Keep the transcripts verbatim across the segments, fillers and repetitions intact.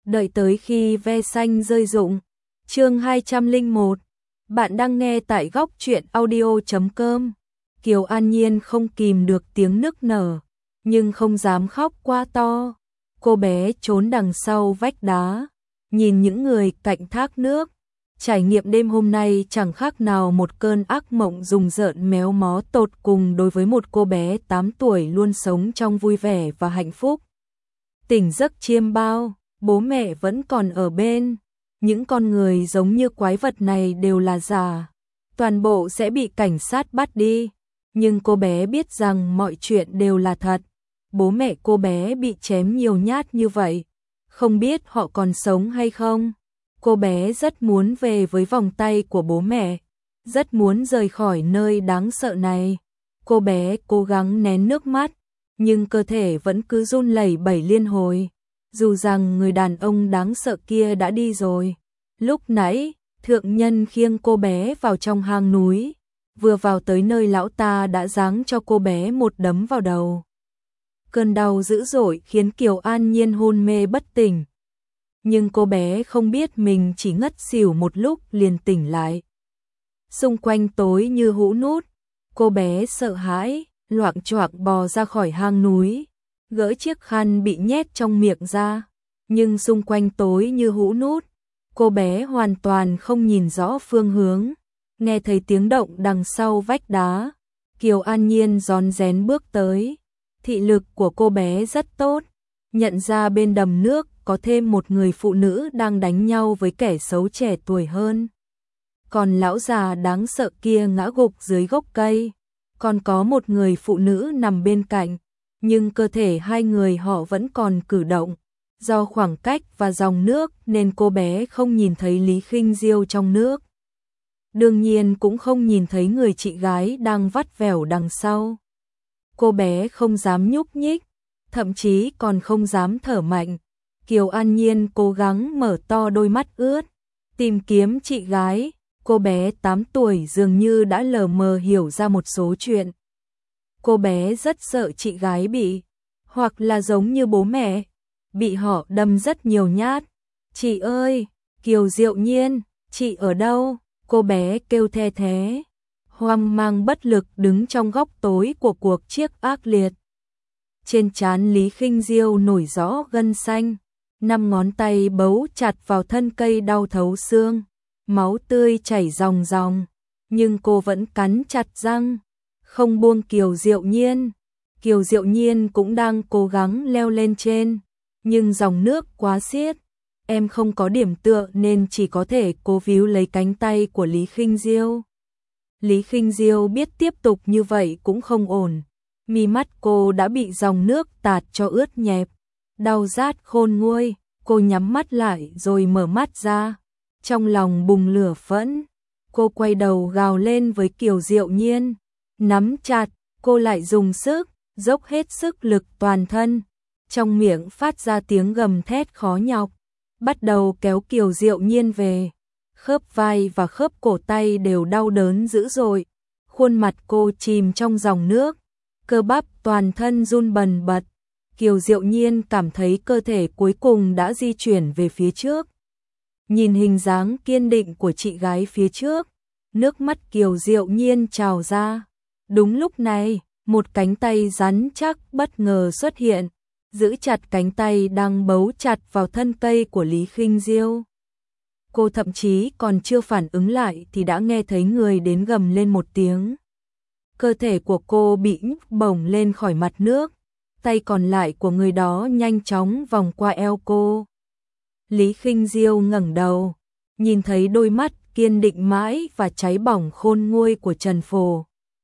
Đợi tới khi ve xanh rơi rụng. Chương hai trăm lẻ một. Bạn đang nghe tại góc truyện audio chấm com. Kiều An Nhiên không kìm được tiếng nức nở, nhưng không dám khóc quá to. Cô bé trốn đằng sau vách đá, nhìn những người cạnh thác nước. Trải nghiệm đêm hôm nay chẳng khác nào một cơn ác mộng rùng rợn méo mó tột cùng đối với một cô bé tám tuổi luôn sống trong vui vẻ và hạnh phúc. Tỉnh giấc chiêm bao, bố mẹ vẫn còn ở bên. Những con người giống như quái vật này đều là giả, toàn bộ sẽ bị cảnh sát bắt đi. Nhưng cô bé biết rằng mọi chuyện đều là thật. Bố mẹ cô bé bị chém nhiều nhát như vậy, không biết họ còn sống hay không. Cô bé rất muốn về với vòng tay của bố mẹ, rất muốn rời khỏi nơi đáng sợ này. Cô bé cố gắng nén nước mắt, nhưng cơ thể vẫn cứ run lẩy bẩy liên hồi. Dù rằng người đàn ông đáng sợ kia đã đi rồi. Lúc nãy, thượng nhân khiêng cô bé vào trong hang núi, vừa vào tới nơi lão ta đã giáng cho cô bé một đấm vào đầu. Cơn đau dữ dội khiến Kiều An Nhiên hôn mê bất tỉnh. Nhưng cô bé không biết mình chỉ ngất xỉu một lúc liền tỉnh lại. Xung quanh tối như hũ nút, cô bé sợ hãi, loạng choạng bò ra khỏi hang núi, gỡ chiếc khăn bị nhét trong miệng ra. Nhưng xung quanh tối như hũ nút, cô bé hoàn toàn không nhìn rõ phương hướng. Nghe thấy tiếng động đằng sau vách đá, Kiều An Nhiên rón rén bước tới. Thị lực của cô bé rất tốt, nhận ra bên đầm nước có thêm một người phụ nữ đang đánh nhau với kẻ xấu trẻ tuổi hơn. Còn lão già đáng sợ kia ngã gục dưới gốc cây, còn có một người phụ nữ nằm bên cạnh, nhưng cơ thể hai người họ vẫn còn cử động. Do khoảng cách và dòng nước nên cô bé không nhìn thấy Lý Khinh Diêu trong nước. Đương nhiên cũng không nhìn thấy người chị gái đang vắt vẻo đằng sau. Cô bé không dám nhúc nhích, thậm chí còn không dám thở mạnh. Kiều An Nhiên cố gắng mở to đôi mắt ướt, tìm kiếm chị gái. Cô bé tám tuổi dường như đã lờ mờ hiểu ra một số chuyện. Cô bé rất sợ chị gái bị, hoặc là giống như bố mẹ, bị họ đâm rất nhiều nhát. Chị ơi, Kiều Diệu Nhiên, chị ở đâu? Cô bé kêu the thế, hoang mang bất lực đứng trong góc tối của cuộc chiếc ác liệt. Trên trán Lý Khinh Diêu nổi rõ gân xanh, năm ngón tay bấu chặt vào thân cây đau thấu xương, máu tươi chảy ròng ròng, nhưng cô vẫn cắn chặt răng, không buông Kiều Diệu Nhiên. Kiều Diệu Nhiên cũng đang cố gắng leo lên trên, nhưng dòng nước quá xiết, em không có điểm tựa nên chỉ có thể cố víu lấy cánh tay của Lý Khinh Diêu. Lý Khinh Diêu biết tiếp tục như vậy cũng không ổn, mí mắt cô đã bị dòng nước tạt cho ướt nhẹp, đau rát khôn nguôi. Cô nhắm mắt lại rồi mở mắt ra, trong lòng bùng lửa phẫn. Cô quay đầu gào lên với Kiều Diệu Nhiên, nắm chặt. Cô lại dùng sức, dốc hết sức lực toàn thân, trong miệng phát ra tiếng gầm thét khó nhọc, bắt đầu kéo Kiều Diệu Nhiên về. Khớp vai và khớp cổ tay đều đau đớn dữ dội, khuôn mặt cô chìm trong dòng nước, cơ bắp toàn thân run bần bật. Kiều Diệu Nhiên cảm thấy cơ thể cuối cùng đã di chuyển về phía trước. Nhìn hình dáng kiên định của chị gái phía trước, nước mắt Kiều Diệu Nhiên trào ra. Đúng lúc này, một cánh tay rắn chắc bất ngờ xuất hiện, giữ chặt cánh tay đang bấu chặt vào thân cây của Lý Khinh Diêu. Cô thậm chí còn chưa phản ứng lại thì đã nghe thấy người đến gầm lên một tiếng. Cơ thể của cô bị nhấc bổng lên khỏi mặt nước, tay còn lại của người đó nhanh chóng vòng qua eo cô. Lý Khinh Diêu ngẩng đầu, nhìn thấy đôi mắt kiên định mãi và cháy bỏng khôn nguôi của Trần Phổ.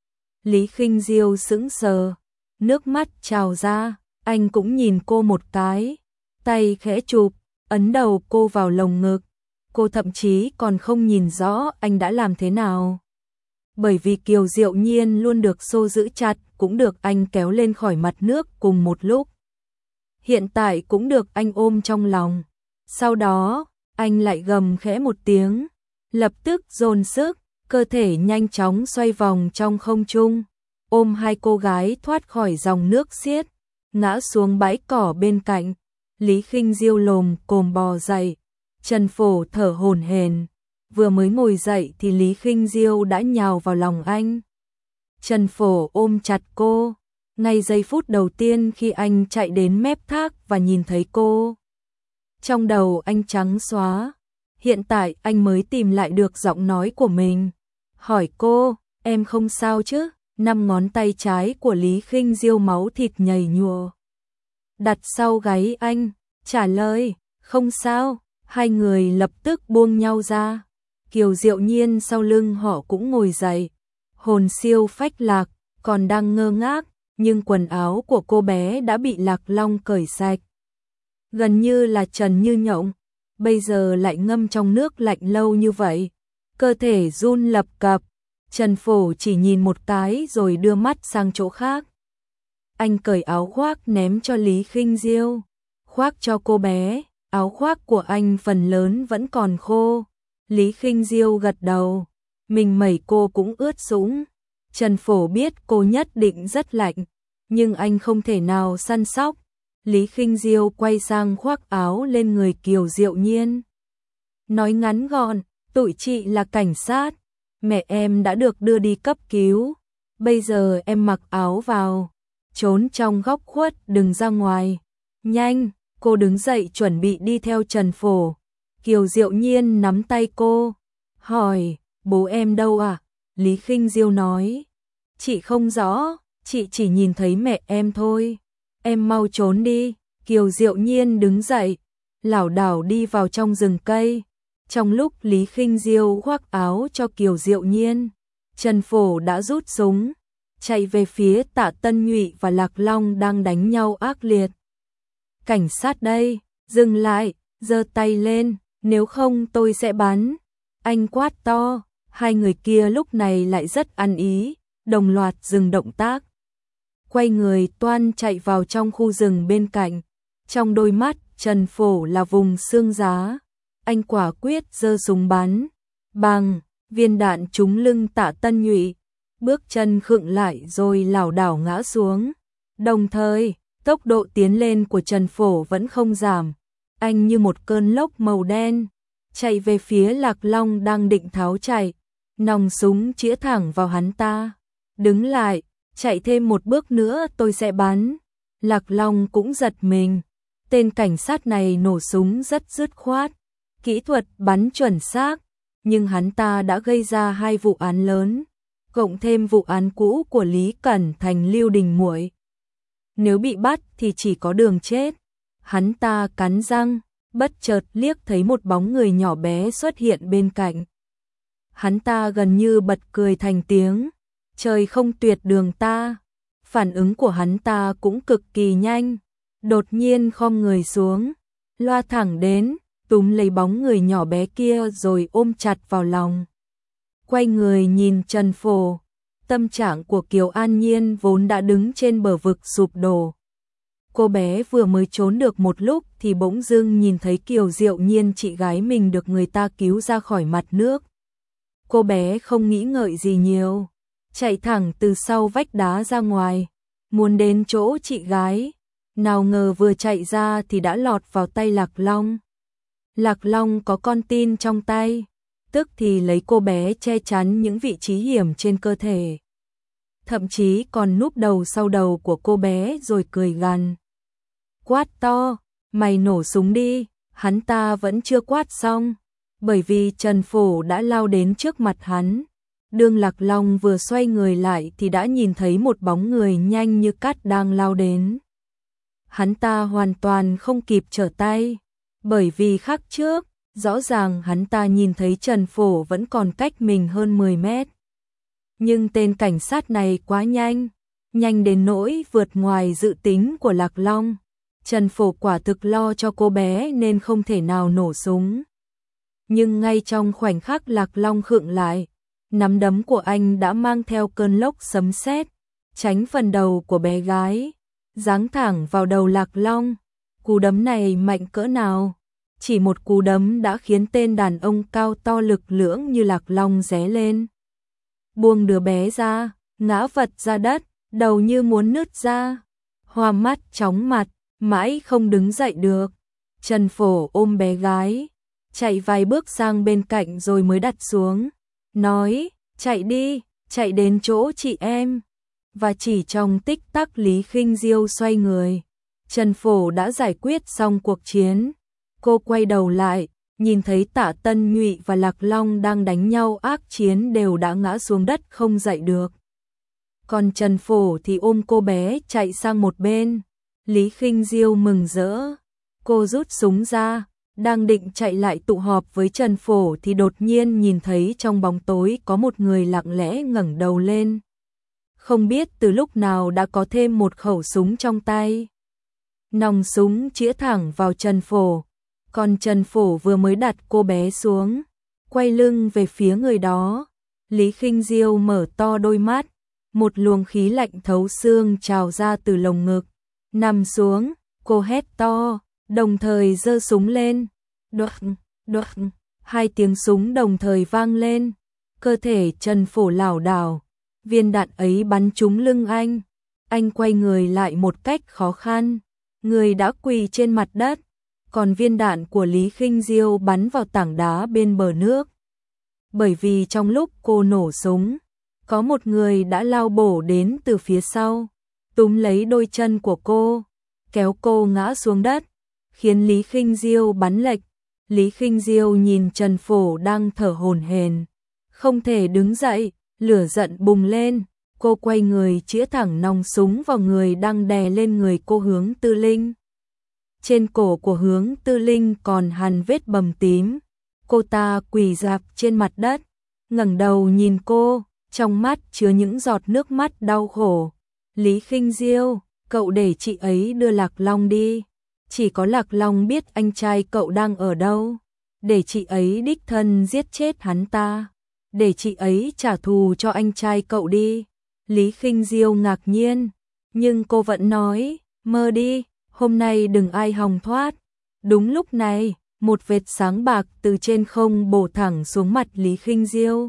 Lý Khinh Diêu sững sờ, nước mắt trào ra, anh cũng nhìn cô một cái, tay khẽ chụp, ấn đầu cô vào lồng ngực. Cô thậm chí còn không nhìn rõ anh đã làm thế nào. Bởi vì Kiều Diệu Nhiên luôn được xô giữ chặt, cũng được anh kéo lên khỏi mặt nước cùng một lúc. Hiện tại cũng được anh ôm trong lòng. Sau đó, anh lại gầm khẽ một tiếng, lập tức dồn sức, cơ thể nhanh chóng xoay vòng trong không trung, ôm hai cô gái thoát khỏi dòng nước xiết, ngã xuống bãi cỏ bên cạnh. Lý Khinh Diêu lồm cồm bò dậy, Trần Phổ thở hổn hển, vừa mới ngồi dậy thì Lý Khinh Diêu đã nhào vào lòng anh. Trần Phổ ôm chặt cô, ngay giây phút đầu tiên khi anh chạy đến mép thác và nhìn thấy cô. Trong đầu anh trắng xóa, hiện tại anh mới tìm lại được giọng nói của mình. Hỏi cô, em không sao chứ? Năm ngón tay trái của Lý Khinh Diêu máu thịt nhầy nhụa, đặt sau gáy anh, trả lời, không sao. Hai người lập tức buông nhau ra. Kiều Diệu Nhiên sau lưng họ cũng ngồi dậy, hồn siêu phách lạc, còn đang ngơ ngác, nhưng quần áo của cô bé đã bị Lạc Long cởi sạch. Gần như là trần như nhộng, bây giờ lại ngâm trong nước lạnh lâu như vậy, cơ thể run lập cập. Trần Phổ chỉ nhìn một cái rồi đưa mắt sang chỗ khác. Anh cởi áo khoác ném cho Lý Khinh Diêu, khoác cho cô bé, áo khoác của anh phần lớn vẫn còn khô. Lý Khinh Diêu gật đầu, mình mẩy cô cũng ướt sũng. Trần Phổ biết cô nhất định rất lạnh, nhưng anh không thể nào săn sóc. Lý Khinh Diêu quay sang khoác áo lên người Kiều Diệu Nhiên. Nói ngắn gọn, tụi chị là cảnh sát, mẹ em đã được đưa đi cấp cứu, bây giờ em mặc áo vào, trốn trong góc khuất đừng ra ngoài. Nhanh, cô đứng dậy chuẩn bị đi theo Trần Phổ. Kiều Diệu Nhiên nắm tay cô, hỏi, bố em đâu à? Lý Khinh Diêu nói, chị không rõ, chị chỉ nhìn thấy mẹ em thôi. Em mau trốn đi. Kiều Diệu Nhiên đứng dậy, lảo đảo đi vào trong rừng cây. Trong lúc Lý Khinh Diêu khoác áo cho Kiều Diệu Nhiên, Trần Phổ đã rút súng, chạy về phía Tạ Tân Nhụy và Lạc Long đang đánh nhau ác liệt. Cảnh sát đây, dừng lại, giơ tay lên, nếu không tôi sẽ bắn. Anh quát to, hai người kia lúc này lại rất ăn ý, đồng loạt dừng động tác. Quay người toan chạy vào trong khu rừng bên cạnh. Trong đôi mắt Trần Phổ là vùng xương giá. Anh quả quyết giơ súng bắn. Bang, viên đạn trúng lưng Tạ Tân Nhụy. Bước chân khựng lại rồi lảo đảo ngã xuống. Đồng thời, tốc độ tiến lên của Trần Phổ vẫn không giảm. Anh như một cơn lốc màu đen, chạy về phía Lạc Long đang định tháo chạy. Nòng súng chĩa thẳng vào hắn ta. Đứng lại, chạy thêm một bước nữa tôi sẽ bắn. Lạc Long cũng giật mình. Tên cảnh sát này nổ súng rất dứt khoát, kỹ thuật bắn chuẩn xác, nhưng hắn ta đã gây ra hai vụ án lớn, cộng thêm vụ án cũ của Lý Cẩn Thành Lưu Đình Muội. Nếu bị bắt thì chỉ có đường chết. Hắn ta cắn răng, bất chợt liếc thấy một bóng người nhỏ bé xuất hiện bên cạnh. Hắn ta gần như bật cười thành tiếng, trời không tuyệt đường ta. Phản ứng của hắn ta cũng cực kỳ nhanh, đột nhiên khom người xuống, loa thẳng đến, túm lấy bóng người nhỏ bé kia rồi ôm chặt vào lòng. Quay người nhìn Trần Phổ, tâm trạng của Kiều An Nhiên vốn đã đứng trên bờ vực sụp đổ. Cô bé vừa mới trốn được một lúc thì bỗng dưng nhìn thấy Kiều Diệu Nhiên chị gái mình được người ta cứu ra khỏi mặt nước. Cô bé không nghĩ ngợi gì nhiều, chạy thẳng từ sau vách đá ra ngoài, muốn đến chỗ chị gái. Nào ngờ vừa chạy ra thì đã lọt vào tay Lạc Long. Lạc Long có con tin trong tay, tức thì lấy cô bé che chắn những vị trí hiểm trên cơ thể. Thậm chí còn núp đầu sau đầu của cô bé rồi cười gằn. Quát to, mày nổ súng đi. Hắn ta vẫn chưa quát xong, bởi vì Trần Phổ đã lao đến trước mặt hắn. Đương Lạc Long vừa xoay người lại thì đã nhìn thấy một bóng người nhanh như cát đang lao đến. Hắn ta hoàn toàn không kịp trở tay, bởi vì khắc trước, rõ ràng hắn ta nhìn thấy Trần Phổ vẫn còn cách mình hơn mười mét. Nhưng tên cảnh sát này quá nhanh, nhanh đến nỗi vượt ngoài dự tính của Lạc Long. Trần Phổ quả thực lo cho cô bé nên không thể nào nổ súng. Nhưng ngay trong khoảnh khắc Lạc Long khựng lại, nắm đấm của anh đã mang theo cơn lốc sấm sét, tránh phần đầu của bé gái, giáng thẳng vào đầu Lạc Long. Cú đấm này mạnh cỡ nào? Chỉ một cú đấm đã khiến tên đàn ông cao to lực lưỡng như Lạc Long ré lên. Buông đứa bé ra, ngã vật ra đất, đầu như muốn nứt ra. Hoa mắt chóng mặt, mãi không đứng dậy được. Trần Phổ ôm bé gái, chạy vài bước sang bên cạnh rồi mới đặt xuống, nói, chạy đi, chạy đến chỗ chị em. Và chỉ trong tích tắc Lý Khinh Diêu xoay người, Trần Phổ đã giải quyết xong cuộc chiến. Cô quay đầu lại, nhìn thấy Tạ Tân Nhụy và Lạc Long đang đánh nhau ác chiến đều đã ngã xuống đất không dậy được. Còn Trần Phổ thì ôm cô bé chạy sang một bên. Lý Khinh Diêu mừng rỡ, cô rút súng ra, đang định chạy lại tụ họp với Trần Phổ thì đột nhiên nhìn thấy trong bóng tối có một người lặng lẽ ngẩng đầu lên. Không biết từ lúc nào đã có thêm một khẩu súng trong tay. Nòng súng chĩa thẳng vào Trần Phổ, còn Trần Phổ vừa mới đặt cô bé xuống, quay lưng về phía người đó. Lý Khinh Diêu mở to đôi mắt, một luồng khí lạnh thấu xương trào ra từ lồng ngực. Nằm xuống, cô hét to, đồng thời giơ súng lên. Đoạt, đoạt, hai tiếng súng đồng thời vang lên. Cơ thể Trần Phổ lảo đảo, viên đạn ấy bắn trúng lưng anh. Anh quay người lại một cách khó khăn, người đã quỳ trên mặt đất. Còn viên đạn của Lý Khinh Diêu bắn vào tảng đá bên bờ nước. Bởi vì trong lúc cô nổ súng, có một người đã lao bổ đến từ phía sau, túm lấy đôi chân của cô, kéo cô ngã xuống đất, khiến Lý Khinh Diêu bắn lệch. Lý Khinh Diêu nhìn Trần Phổ đang thở hổn hển, không thể đứng dậy, lửa giận bùng lên, cô quay người chĩa thẳng nòng súng vào người đang đè lên người cô Hướng Tư Linh. Trên cổ của Hướng Tư Linh còn hằn vết bầm tím, cô ta quỳ rạp trên mặt đất, ngẩng đầu nhìn cô, trong mắt chứa những giọt nước mắt đau khổ. Lý Khinh Diêu, cậu để chị ấy đưa Lạc Long đi. Chỉ có Lạc Long biết anh trai cậu đang ở đâu. Để chị ấy đích thân giết chết hắn ta. Để chị ấy trả thù cho anh trai cậu đi. Lý Khinh Diêu ngạc nhiên, nhưng cô vẫn nói, mơ đi, hôm nay đừng ai hòng thoát. Đúng lúc này, một vệt sáng bạc từ trên không bổ thẳng xuống mặt Lý Khinh Diêu.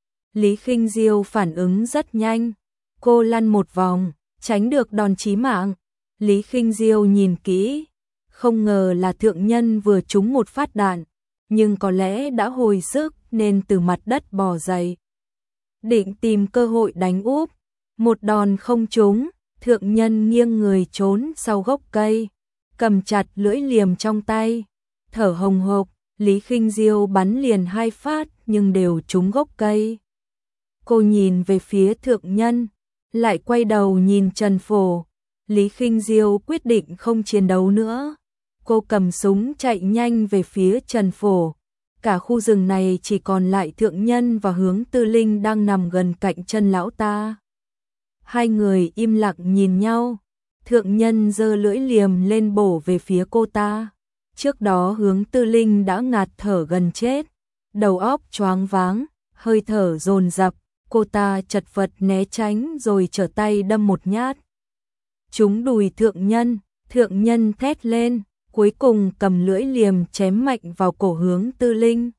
Lý Khinh Diêu phản ứng rất nhanh, cô lăn một vòng, tránh được đòn chí mạng. Lý Khinh Diêu nhìn kỹ, không ngờ là thượng nhân vừa trúng một phát đạn, nhưng có lẽ đã hồi sức nên từ mặt đất bò dậy. Định tìm cơ hội đánh úp, một đòn không trúng, thượng nhân nghiêng người trốn sau gốc cây, cầm chặt lưỡi liềm trong tay, thở hồng hộc. Lý Khinh Diêu bắn liền hai phát nhưng đều trúng gốc cây. Cô nhìn về phía thượng nhân, lại quay đầu nhìn Trần Phổ. Lý Khinh Diêu quyết định không chiến đấu nữa. Cô cầm súng chạy nhanh về phía Trần Phổ. Cả khu rừng này chỉ còn lại thượng nhân và Hướng Tư Linh đang nằm gần cạnh chân lão ta. Hai người im lặng nhìn nhau. Thượng nhân giơ lưỡi liềm lên bổ về phía cô ta. Trước đó Hướng Tư Linh đã ngạt thở gần chết, đầu óc choáng váng, hơi thở dồn dập, cô ta chật vật né tránh rồi trở tay đâm một nhát. Trúng đùi thượng nhân, thượng nhân thét lên, cuối cùng cầm lưỡi liềm chém mạnh vào cổ Hướng Tư Linh.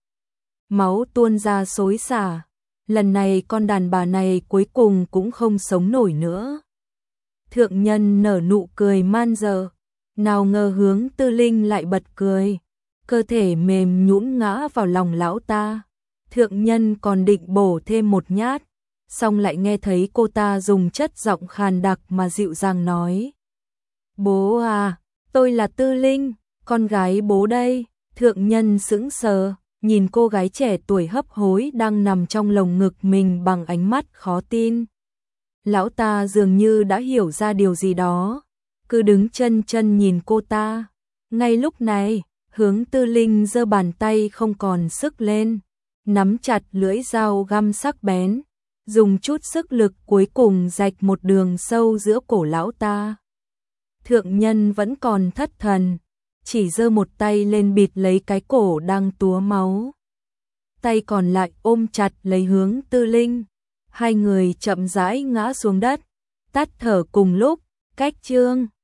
Máu tuôn ra xối xả, lần này con đàn bà này cuối cùng cũng không sống nổi nữa. Thượng nhân nở nụ cười man dợ. Nào ngờ Hướng Tư Linh lại bật cười, cơ thể mềm nhũn ngã vào lòng lão ta. Thượng nhân còn định bổ thêm một nhát, xong lại nghe thấy cô ta dùng chất giọng khàn đặc mà dịu dàng nói. Bố à, tôi là Tư Linh, con gái bố đây. Thượng nhân sững sờ, nhìn cô gái trẻ tuổi hấp hối đang nằm trong lồng ngực mình bằng ánh mắt khó tin. Lão ta dường như đã hiểu ra điều gì đó, cứ đứng chân chân nhìn cô ta. Ngay lúc này, Hướng Tư Linh giơ bàn tay không còn sức lên, nắm chặt lưỡi dao găm sắc bén, dùng chút sức lực cuối cùng rạch một đường sâu giữa cổ lão ta. Thượng nhân vẫn còn thất thần, chỉ giơ một tay lên bịt lấy cái cổ đang túa máu. Tay còn lại ôm chặt lấy Hướng Tư Linh. Hai người chậm rãi ngã xuống đất, tắt thở cùng lúc. Cách chương